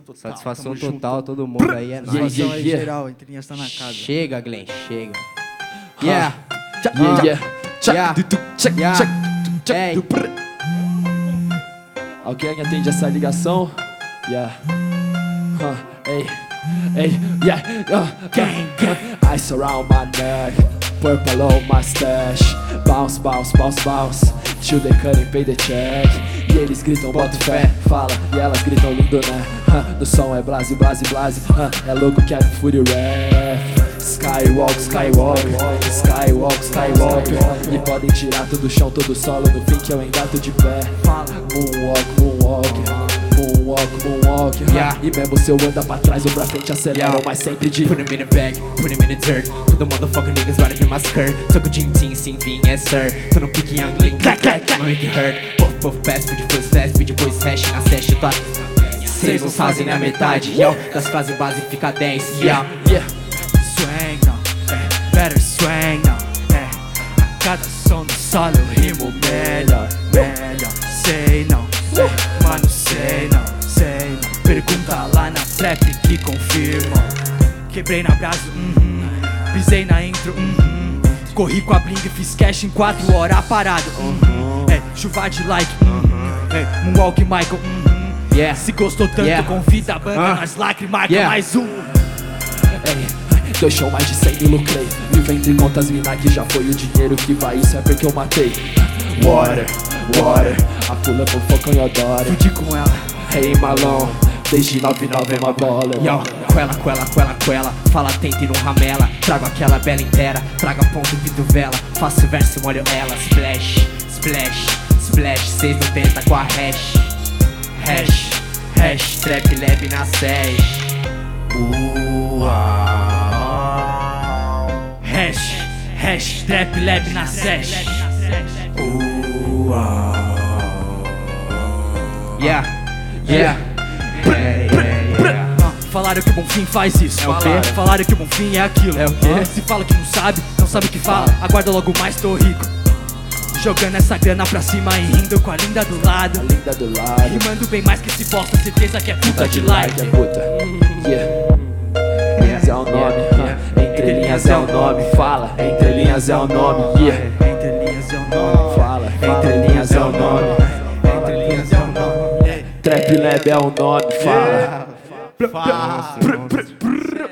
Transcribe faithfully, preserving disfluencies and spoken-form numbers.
Total, Satisfação tamo total, junto. todo mundo aí é nóis. Satisfação yeah, aí, yeah. geral, entre linhas tá na casa. Chega, Glenn, chega. Yeah, Yeah, yeah. Check, Yeah. du- du- check, Yeah. check, check, Hey. du- brr. Alguém atende essa ligação? Yeah. Huh, hey, hey, yeah. Uh, gang, gang. Ice around my neck, purple on my stash. Bounce, bounce, bounce, bounce. Till they couldn't pay the check. E eles gritam, bota fé, fala. E elas gritam lindo, né? Huh, no som é blase, blase, blase. Huh, é louco que é Fury Rap. Skywalk, Skywalk, Skywalk, Skywalk. E podem tirar todo o chão, todo o solo. No fim que eu engato de pé. Moonwalk, moonwalk, moonwalk, moonwalk. Yeah. E mesmo se eu anda pra trás ou pra frente acelero, Yeah. mas sempre de Put him in the bag, put him in the dirt. Todo motherfucking niggas right up in my skirt. Tô com o Jim Tim, sim, vim, yes sir. Tô no pique young link, clack, clack, clack. Make it hurt. Puff, puff, pass, pedi first fast, pedi depois hash na session, tá? Vocês não fazem a metade, yo. Das frases base fica dez, yeah, yeah. Swang não, é, better swang não, é. A cada som do solo eu rimo melhor, melhor. Sei não, sei, mano, sei não, sei não. Pergunta lá na trap que confirmam. Quebrei na brasa, uhum. Pisei na intro, uhum. Corri com a bling e fiz cash em quatro horas parado, uhum. É, chuva de like, uhum. É, moonwalk Michael, uhum. Yeah. Se gostou tanto, Yeah. convida a banda Ah. nas lágrimas, marca Yeah. mais um. Ei, dois show mais de cem mil lucrei. Mil entre contas, mina que já foi o dinheiro que vai. Isso é porque eu matei. Water, water. A pula por foco eu adoro. Fudi com ela. Hey Malone, desde nove nove é uma bola. yo. Quela, quela, quela, quela. Fala, tenta e não ramela. Trago aquela bela inteira. Traga ponto e vela. Faço verso, molho ela. Splash, splash, splash. Cês não tenta com a hash. Hash, hash. Trap lab na sesh. Hash, hash, trap lab na sesh. Yeah, yeah. Yeah, yeah, yeah. Ah, falaram que o Bonfim faz isso. É o quê? Falaram. Falaram que o Bonfim é aquilo. É o quê? Ah, se fala que não sabe, não sabe o que fala. Aguarda logo mais, tô rico. Jogando essa grana pra cima e rindo com a linda do lado. Linda do lado. Rimando bem mais que esse bosta, certeza que é puta Puta de like. é puta. Yeah. Linhas é o nome. huh. Entre linhas é o nome. Fala. Entre linhas é o nome. Yeah. Entre linhas é o nome. Fala. Entre linhas é o nome. Entre linhas é o nome. Trap Lab é o nome. Fala. Fala.